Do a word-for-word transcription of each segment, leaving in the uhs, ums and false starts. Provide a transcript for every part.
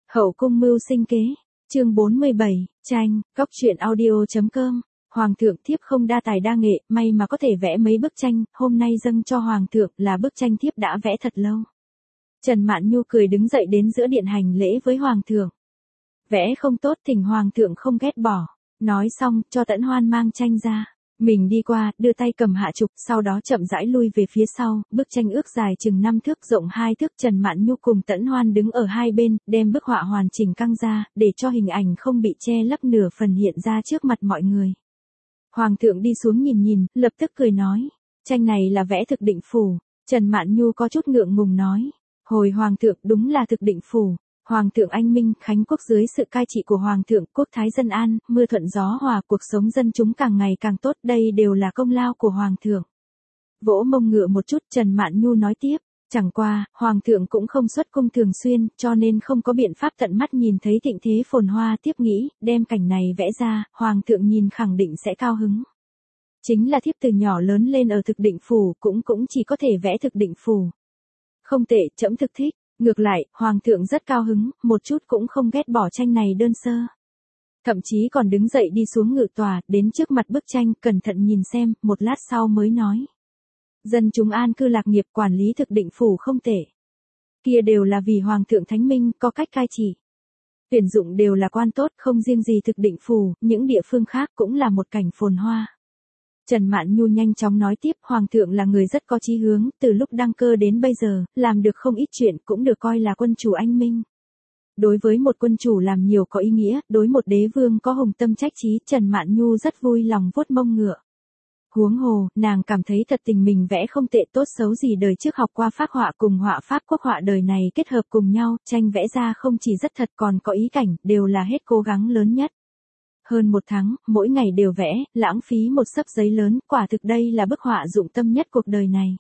Hậu cung mưu sinh kế, chương bốn mươi bảy, tranh, góc truyện audio.com. Hoàng thượng thiếp không đa tài đa nghệ, may mà có thể vẽ mấy bức tranh, hôm nay dâng cho hoàng thượng là bức tranh thiếp đã vẽ thật lâu. Trần Mạn Nhu cười đứng dậy đến giữa điện hành lễ với hoàng thượng. Vẽ không tốt thỉnh hoàng thượng không ghét bỏ. Nói xong, cho Tẫn Hoan mang tranh ra. Mình đi qua, đưa tay cầm hạ trục, sau đó chậm rãi lui về phía sau, bức tranh ước dài chừng năm thước rộng hai thước. Trần Mạn Nhu cùng Tẫn Hoan đứng ở hai bên, đem bức họa hoàn chỉnh căng ra, để cho hình ảnh không bị che lấp nửa phần hiện ra trước mặt mọi người. Hoàng thượng đi xuống nhìn nhìn, lập tức cười nói, tranh này là vẽ thực định phủ. Trần Mạn Nhu có chút ngượng ngùng nói, hồi hoàng thượng đúng là thực định phủ. Hoàng thượng anh minh, khánh quốc dưới sự cai trị của hoàng thượng, quốc thái dân an, mưa thuận gió hòa, cuộc sống dân chúng càng ngày càng tốt, đây đều là công lao của hoàng thượng. Vỗ mông ngựa một chút, Trần Mạn Nhu nói tiếp, chẳng qua, hoàng thượng cũng không xuất cung thường xuyên, cho nên không có biện pháp tận mắt nhìn thấy thịnh thế phồn hoa. Tiếp nghĩ, đem cảnh này vẽ ra, hoàng thượng nhìn khẳng định sẽ cao hứng. Chính là thiếp từ nhỏ lớn lên ở thực định phủ, cũng cũng chỉ có thể vẽ thực định phủ. Không tệ, trẫm thực thích. Ngược lại, hoàng thượng rất cao hứng, một chút cũng không ghét bỏ tranh này đơn sơ. Thậm chí còn đứng dậy đi xuống ngự tòa, đến trước mặt bức tranh, cẩn thận nhìn xem, một lát sau mới nói. Dân chúng an cư lạc nghiệp, quản lý thực định phủ không tệ. Kia đều là vì hoàng thượng thánh minh, có cách cai trị. Tuyển dụng đều là quan tốt, không riêng gì thực định phủ, những địa phương khác cũng là một cảnh phồn hoa. Trần Mạn Nhu nhanh chóng nói tiếp, hoàng thượng là người rất có chí hướng, từ lúc đăng cơ đến bây giờ, làm được không ít chuyện, cũng được coi là quân chủ anh minh. Đối với một quân chủ làm nhiều có ý nghĩa, đối một đế vương có hùng tâm trách trí, Trần Mạn Nhu rất vui lòng vuốt mông ngựa. Huống hồ, nàng cảm thấy thật tình mình vẽ không tệ, tốt xấu gì đời trước học qua phác họa cùng họa pháp quốc họa đời này kết hợp cùng nhau, tranh vẽ ra không chỉ rất thật còn có ý cảnh, đều là hết cố gắng lớn nhất. Hơn một tháng, mỗi ngày đều vẽ, lãng phí một xấp giấy lớn, quả thực đây là bức họa dụng tâm nhất cuộc đời này.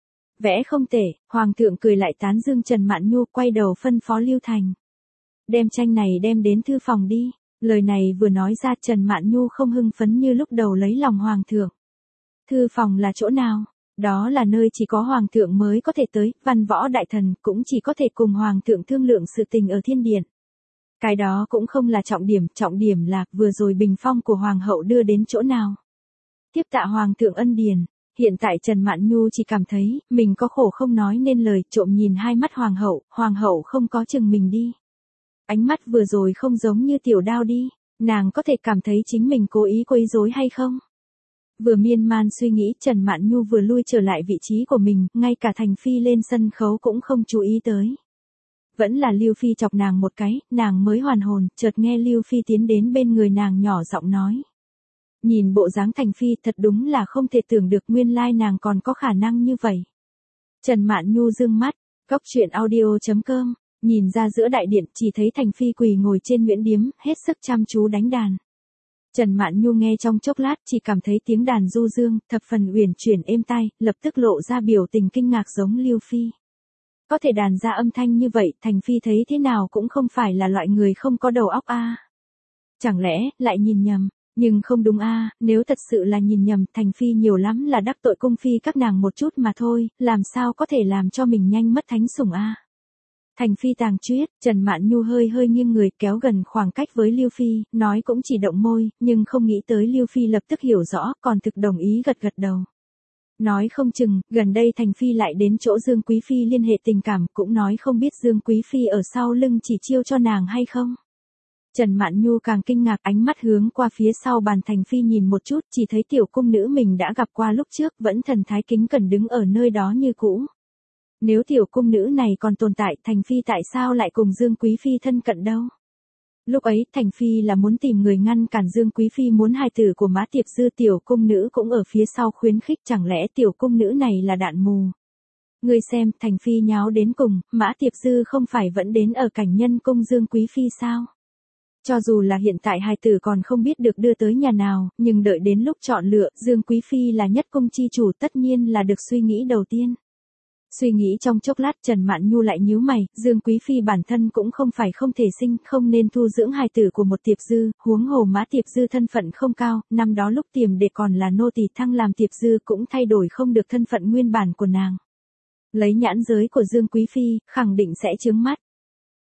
Vẽ không tệ, hoàng thượng cười lại tán dương Trần Mạn Nhu, quay đầu phân phó Lưu Thành. Đem tranh này đem đến thư phòng đi. Lời này vừa nói ra, Trần Mạn Nhu không hưng phấn như lúc đầu lấy lòng hoàng thượng. Thư phòng là chỗ nào? Đó là nơi chỉ có hoàng thượng mới có thể tới, văn võ đại thần cũng chỉ có thể cùng hoàng thượng thương lượng sự tình ở thiên điện. Cái đó cũng không là trọng điểm, trọng điểm là vừa rồi bình phong của hoàng hậu đưa đến chỗ nào. Tiếp tạ hoàng thượng ân điển, hiện tại Trần Mạn Nhu chỉ cảm thấy mình có khổ không nói nên lời, trộm nhìn hai mắt hoàng hậu, hoàng hậu không có chừng mình đi. Ánh mắt vừa rồi không giống như tiểu đao đi, nàng có thể cảm thấy chính mình cố ý quấy rối hay không? Vừa miên man suy nghĩ, Trần Mạn Nhu vừa lui trở lại vị trí của mình, ngay cả Thành Phi lên sân khấu cũng không chú ý tới. Vẫn là Lưu Phi chọc nàng một cái, nàng mới hoàn hồn, chợt nghe Lưu Phi tiến đến bên người nàng nhỏ giọng nói. Nhìn bộ dáng Thành Phi thật đúng là không thể tưởng được nguyên lai nàng còn có khả năng như vậy. Trần Mạn Nhu dương mắt, góc truyện audio.com, nhìn ra giữa đại điện chỉ thấy Thành Phi quỳ ngồi trên nguyễn điếm, hết sức chăm chú đánh đàn. Trần Mạn Nhu nghe trong chốc lát chỉ cảm thấy tiếng đàn du dương, thập phần uyển chuyển êm tai, lập tức lộ ra biểu tình kinh ngạc giống Lưu Phi. Có thể đàn ra âm thanh như vậy, Thành Phi thấy thế nào cũng không phải là loại người không có đầu óc a. Chẳng lẽ, lại nhìn nhầm, nhưng không đúng a, nếu thật sự là nhìn nhầm, Thành Phi nhiều lắm là đắc tội cung phi các nàng một chút mà thôi, làm sao có thể làm cho mình nhanh mất thánh sủng a. Thành Phi tàng truyết, Trần Mạn Nhu hơi hơi nghiêng người kéo gần khoảng cách với Lưu Phi, nói cũng chỉ động môi, nhưng không nghĩ tới Lưu Phi lập tức hiểu rõ, còn thực đồng ý gật gật đầu. Nói không chừng, gần đây Thành Phi lại đến chỗ Dương Quý Phi liên hệ tình cảm, cũng nói không biết Dương Quý Phi ở sau lưng chỉ chiêu cho nàng hay không. Trần Mạn Nhu càng kinh ngạc, ánh mắt hướng qua phía sau bàn Thành Phi nhìn một chút, chỉ thấy tiểu cung nữ mình đã gặp qua lúc trước, vẫn thần thái kính cẩn đứng ở nơi đó như cũ. Nếu tiểu cung nữ này còn tồn tại, Thành Phi tại sao lại cùng Dương Quý Phi thân cận đâu? Lúc ấy, Thành Phi là muốn tìm người ngăn cản Dương Quý Phi muốn hài tử của Mã Tiệp Dư, tiểu cung nữ cũng ở phía sau khuyến khích, chẳng lẽ tiểu cung nữ này là đạn mù? Người xem, Thành Phi nháo đến cùng, Mã Tiệp Dư không phải vẫn đến ở cảnh nhân cung Dương Quý Phi sao? Cho dù là hiện tại hài tử còn không biết được đưa tới nhà nào, nhưng đợi đến lúc chọn lựa, Dương Quý Phi là nhất cung chi chủ tất nhiên là được suy nghĩ đầu tiên. Suy nghĩ trong chốc lát, Trần Mạn Nhu lại nhíu mày, Dương Quý Phi bản thân cũng không phải không thể sinh, không nên thu dưỡng hài tử của một Tiệp Dư, huống hồ Mã Tiệp Dư thân phận không cao, năm đó lúc tiềm đệ còn là nô tỳ thăng làm Tiệp Dư cũng thay đổi không được thân phận nguyên bản của nàng. Lấy nhãn giới của Dương Quý Phi, khẳng định sẽ chướng mắt.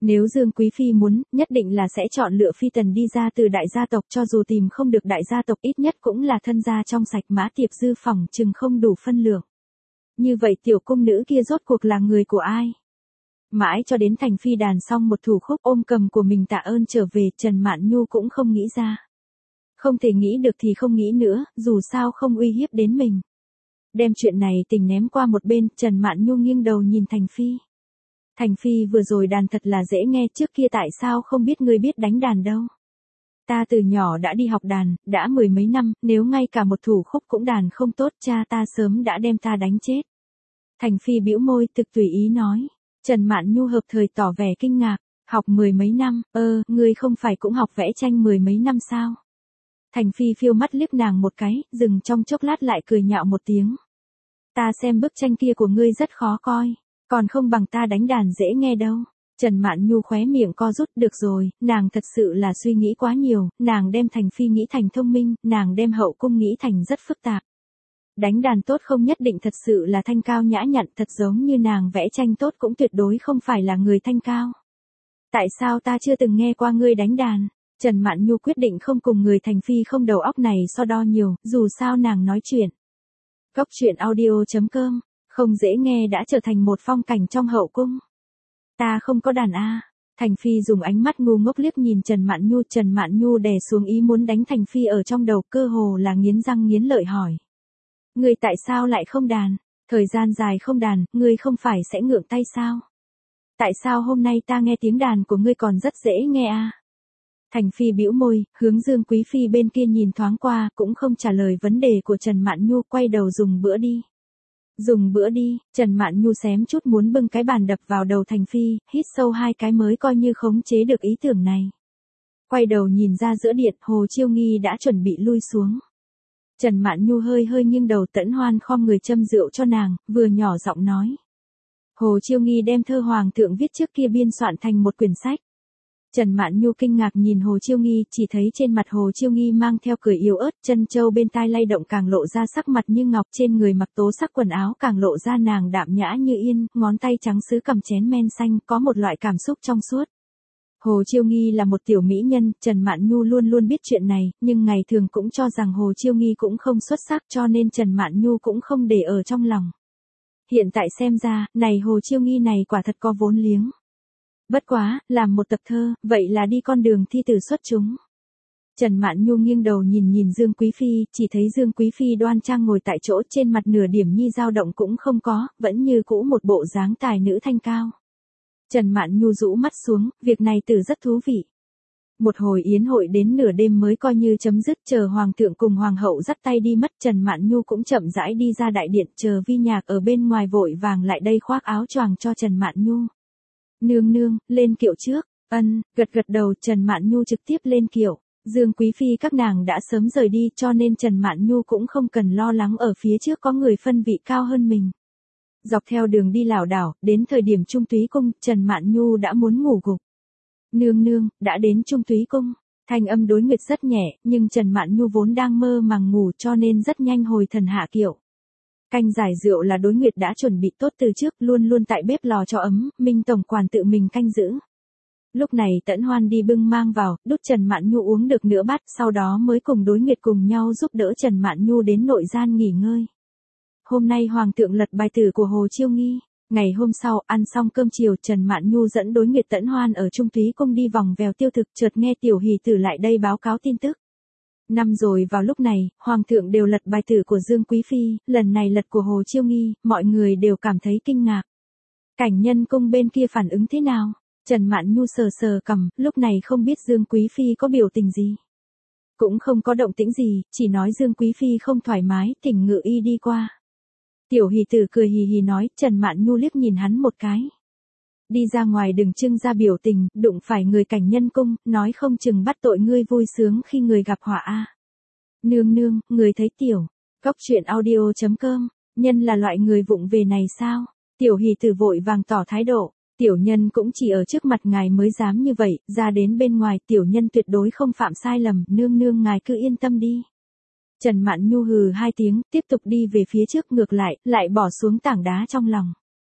Nếu Dương Quý Phi muốn, nhất định là sẽ chọn lựa phi tần đi ra từ đại gia tộc, cho dù tìm không được đại gia tộc ít nhất cũng là thân gia trong sạch. Mã Tiệp Dư phỏng chừng không đủ phân lượng. Như vậy tiểu cung nữ kia rốt cuộc là người của ai? Mãi cho đến Thành Phi đàn xong một thủ khúc ôm cầm của mình tạ ơn trở về, Trần Mạn Nhu cũng không nghĩ ra. Không thể nghĩ được thì không nghĩ nữa, dù sao không uy hiếp đến mình. Đem chuyện này tình ném qua một bên, Trần Mạn Nhu nghiêng đầu nhìn Thành Phi. Thành Phi vừa rồi đàn thật là dễ nghe, trước kia tại sao không biết ngươi biết đánh đàn đâu. Ta từ nhỏ đã đi học đàn, đã mười mấy năm, nếu ngay cả một thủ khúc cũng đàn không tốt, cha ta sớm đã đem ta đánh chết. Thành Phi bĩu môi, thực tùy ý nói. Trần Mạn Nhu hợp thời tỏ vẻ kinh ngạc, học mười mấy năm, ơ, ngươi không phải cũng học vẽ tranh mười mấy năm sao? Thành Phi phiêu mắt liếc nàng một cái, dừng trong chốc lát lại cười nhạo một tiếng. Ta xem bức tranh kia của ngươi rất khó coi, còn không bằng ta đánh đàn dễ nghe đâu. Trần Mạn Nhu khóe miệng co rút, được rồi, nàng thật sự là suy nghĩ quá nhiều, nàng đem Thành Phi nghĩ thành thông minh, nàng đem hậu cung nghĩ thành rất phức tạp. Đánh đàn tốt không nhất định thật sự là thanh cao nhã nhặn, thật giống như nàng vẽ tranh tốt cũng tuyệt đối không phải là người thanh cao. Tại sao ta chưa từng nghe qua ngươi đánh đàn? Trần Mạn Nhu quyết định không cùng người Thành Phi không đầu óc này so đo nhiều, dù sao nàng nói chuyện. Cốc truyện audio chấm com, không dễ nghe đã trở thành một phong cảnh trong hậu cung. Ta không có đàn a. Thành Phi dùng ánh mắt ngu ngốc liếc nhìn Trần Mạn Nhu, Trần Mạn Nhu đè xuống ý muốn đánh Thành Phi ở trong đầu, cơ hồ là nghiến răng nghiến lợi hỏi. Ngươi tại sao lại không đàn? Thời gian dài không đàn, ngươi không phải sẽ ngượng tay sao? Tại sao hôm nay ta nghe tiếng đàn của ngươi còn rất dễ nghe a? Thành Phi bĩu môi, hướng Dương Quý Phi bên kia nhìn thoáng qua, cũng không trả lời vấn đề của Trần Mạn Nhu, quay đầu dùng bữa đi. Dùng bữa đi, Trần Mạn Nhu xém chút muốn bưng cái bàn đập vào đầu Thành Phi, hít sâu hai cái mới coi như khống chế được ý tưởng này. Quay đầu nhìn ra giữa điện, Hồ Chiêu Nghi đã chuẩn bị lui xuống. Trần Mạn Nhu hơi hơi nghiêng đầu, Tẫn Hoan khom người châm rượu cho nàng, vừa nhỏ giọng nói. Hồ Chiêu Nghi đem thơ hoàng thượng viết trước kia biên soạn thành một quyển sách. Trần Mạn Nhu kinh ngạc nhìn Hồ Chiêu Nghi, chỉ thấy trên mặt Hồ Chiêu Nghi mang theo cười yếu ớt, chân châu bên tai lay động càng lộ ra sắc mặt như ngọc, trên người mặc tố sắc quần áo càng lộ ra nàng đạm nhã như yên, ngón tay trắng sứ cầm chén men xanh, có một loại cảm xúc trong suốt. Hồ Chiêu Nghi là một tiểu mỹ nhân, Trần Mạn Nhu luôn luôn biết chuyện này, nhưng ngày thường cũng cho rằng Hồ Chiêu Nghi cũng không xuất sắc, cho nên Trần Mạn Nhu cũng không để ở trong lòng. Hiện tại xem ra, này Hồ Chiêu Nghi này quả thật có vốn liếng. Bất quá, làm một tập thơ, vậy là đi con đường thi tử xuất chúng. Trần Mạn Nhu nghiêng đầu nhìn nhìn Dương Quý Phi, chỉ thấy Dương Quý Phi đoan trang ngồi tại chỗ, trên mặt nửa điểm nhi dao động cũng không có, vẫn như cũ một bộ dáng tài nữ thanh cao. Trần Mạn Nhu rũ mắt xuống, việc này tử rất thú vị. Một hồi yến hội đến nửa đêm mới coi như chấm dứt, chờ hoàng thượng cùng hoàng hậu dắt tay đi mất, Trần Mạn Nhu cũng chậm rãi đi ra đại điện, chờ Vi Nhạc ở bên ngoài vội vàng lại đây khoác áo choàng cho Trần Mạn Nhu. Nương nương, lên kiệu trước. Ân, gật gật đầu, Trần Mạn Nhu trực tiếp lên kiệu. Dương Quý Phi các nàng đã sớm rời đi, cho nên Trần Mạn Nhu cũng không cần lo lắng ở phía trước có người phân vị cao hơn mình. Dọc theo đường đi lảo đảo, đến thời điểm Trung Túy Cung, Trần Mạn Nhu đã muốn ngủ gục. Nương nương, đã đến Trung Túy Cung. Thanh âm đối nguyệt rất nhẹ, nhưng Trần Mạn Nhu vốn đang mơ màng ngủ cho nên rất nhanh hồi thần hạ kiệu. Canh giải rượu là đối nguyệt đã chuẩn bị tốt từ trước, luôn luôn tại bếp lò cho ấm, Minh tổng quản tự mình canh giữ. Lúc này Tẫn Hoan đi bưng mang vào, đút Trần Mạn Nhu uống được nửa bát, sau đó mới cùng đối nguyệt cùng nhau giúp đỡ Trần Mạn Nhu đến nội gian nghỉ ngơi. Hôm nay hoàng thượng lật bài tử của Hồ Chiêu Nghi. Ngày hôm sau, ăn xong cơm chiều, Trần Mạn Nhu dẫn đối nguyệt Tẫn Hoan ở Trung Túy Cung đi vòng vèo tiêu thực, chợt nghe Tiểu Hỷ Tử lại đây báo cáo tin tức. Năm rồi vào lúc này, hoàng thượng đều lật bài tử của Dương Quý Phi, lần này lật của Hồ Chiêu Nghi, mọi người đều cảm thấy kinh ngạc. Cảnh Nhân Cung bên kia phản ứng thế nào? Trần Mạn Nhu sờ sờ cằm, lúc này không biết Dương Quý Phi có biểu tình gì. Cũng không có động tĩnh gì, chỉ nói Dương Quý Phi không thoải mái, thỉnh ngự y đi qua. Tiểu Hỷ Tử cười hì hì nói, Trần Mạn Nhu liếc nhìn hắn một cái. Đi ra ngoài đừng trưng ra biểu tình, đụng phải người Cảnh Nhân Cung, nói không chừng bắt tội ngươi vui sướng khi người gặp họa a. Nương nương, người thấy tiểu. Cốc truyện audio chấm com, nhân là loại người vụng về này sao? Tiểu Hỷ Tử vội vàng tỏ thái độ. Tiểu nhân cũng chỉ ở trước mặt ngài mới dám như vậy, ra đến bên ngoài tiểu nhân tuyệt đối không phạm sai lầm, nương nương ngài cứ yên tâm đi. Trần Mạn Nhu hừ hai tiếng, tiếp tục đi về phía trước, ngược lại, lại bỏ xuống tảng đá trong lòng.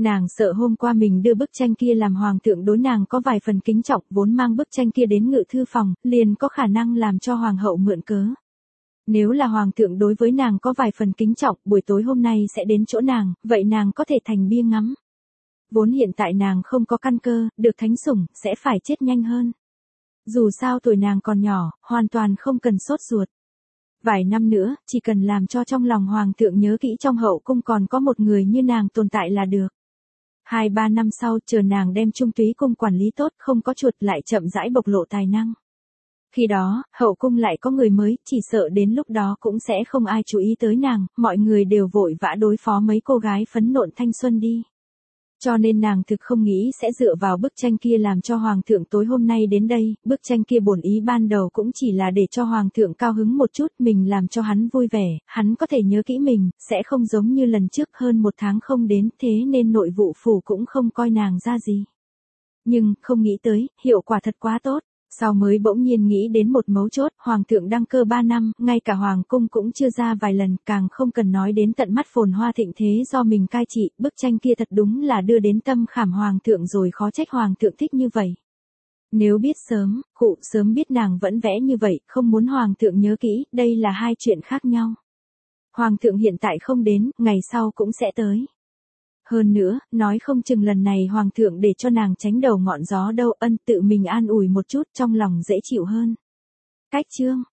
Nàng sợ hôm qua mình đưa bức tranh kia làm hoàng thượng đối nàng có vài phần kính trọng, vốn mang bức tranh kia đến ngự thư phòng, liền có khả năng làm cho hoàng hậu mượn cớ. Nếu là hoàng thượng đối với nàng có vài phần kính trọng, buổi tối hôm nay sẽ đến chỗ nàng, vậy nàng có thể thành bia ngắm. Vốn hiện tại nàng không có căn cơ, được thánh sủng, sẽ phải chết nhanh hơn. Dù sao tuổi nàng còn nhỏ, hoàn toàn không cần sốt ruột. Vài năm nữa, chỉ cần làm cho trong lòng hoàng thượng nhớ kỹ trong hậu cung còn có một người như nàng tồn tại là được. Hai ba năm sau, chờ nàng đem Trung Túy cung quản lý tốt, không có chuột lại chậm rãi bộc lộ tài năng. Khi đó, hậu cung lại có người mới, chỉ sợ đến lúc đó cũng sẽ không ai chú ý tới nàng, mọi người đều vội vã đối phó mấy cô gái phấn nộn thanh xuân đi. Cho nên nàng thực không nghĩ sẽ dựa vào bức tranh kia làm cho hoàng thượng tối hôm nay đến đây, bức tranh kia bổn ý ban đầu cũng chỉ là để cho hoàng thượng cao hứng một chút, mình làm cho hắn vui vẻ, hắn có thể nhớ kỹ mình, sẽ không giống như lần trước hơn một tháng không đến, thế nên nội vụ phủ cũng không coi nàng ra gì. Nhưng, không nghĩ tới, hiệu quả thật quá tốt. Sau mới bỗng nhiên nghĩ đến một mấu chốt, hoàng thượng đăng cơ ba năm, ngay cả hoàng cung cũng chưa ra vài lần, càng không cần nói đến tận mắt phồn hoa thịnh thế do mình cai trị, bức tranh kia thật đúng là đưa đến tâm khảm hoàng thượng rồi, khó trách hoàng thượng thích như vậy. Nếu biết sớm, cụ sớm biết nàng vẫn vẽ như vậy, không muốn hoàng thượng nhớ kỹ, đây là hai chuyện khác nhau. Hoàng thượng hiện tại không đến, ngày sau cũng sẽ tới. Hơn nữa, nói không chừng lần này hoàng thượng để cho nàng tránh đầu ngọn gió đâu, ân tự mình an ủi một chút trong lòng dễ chịu hơn. Cách chương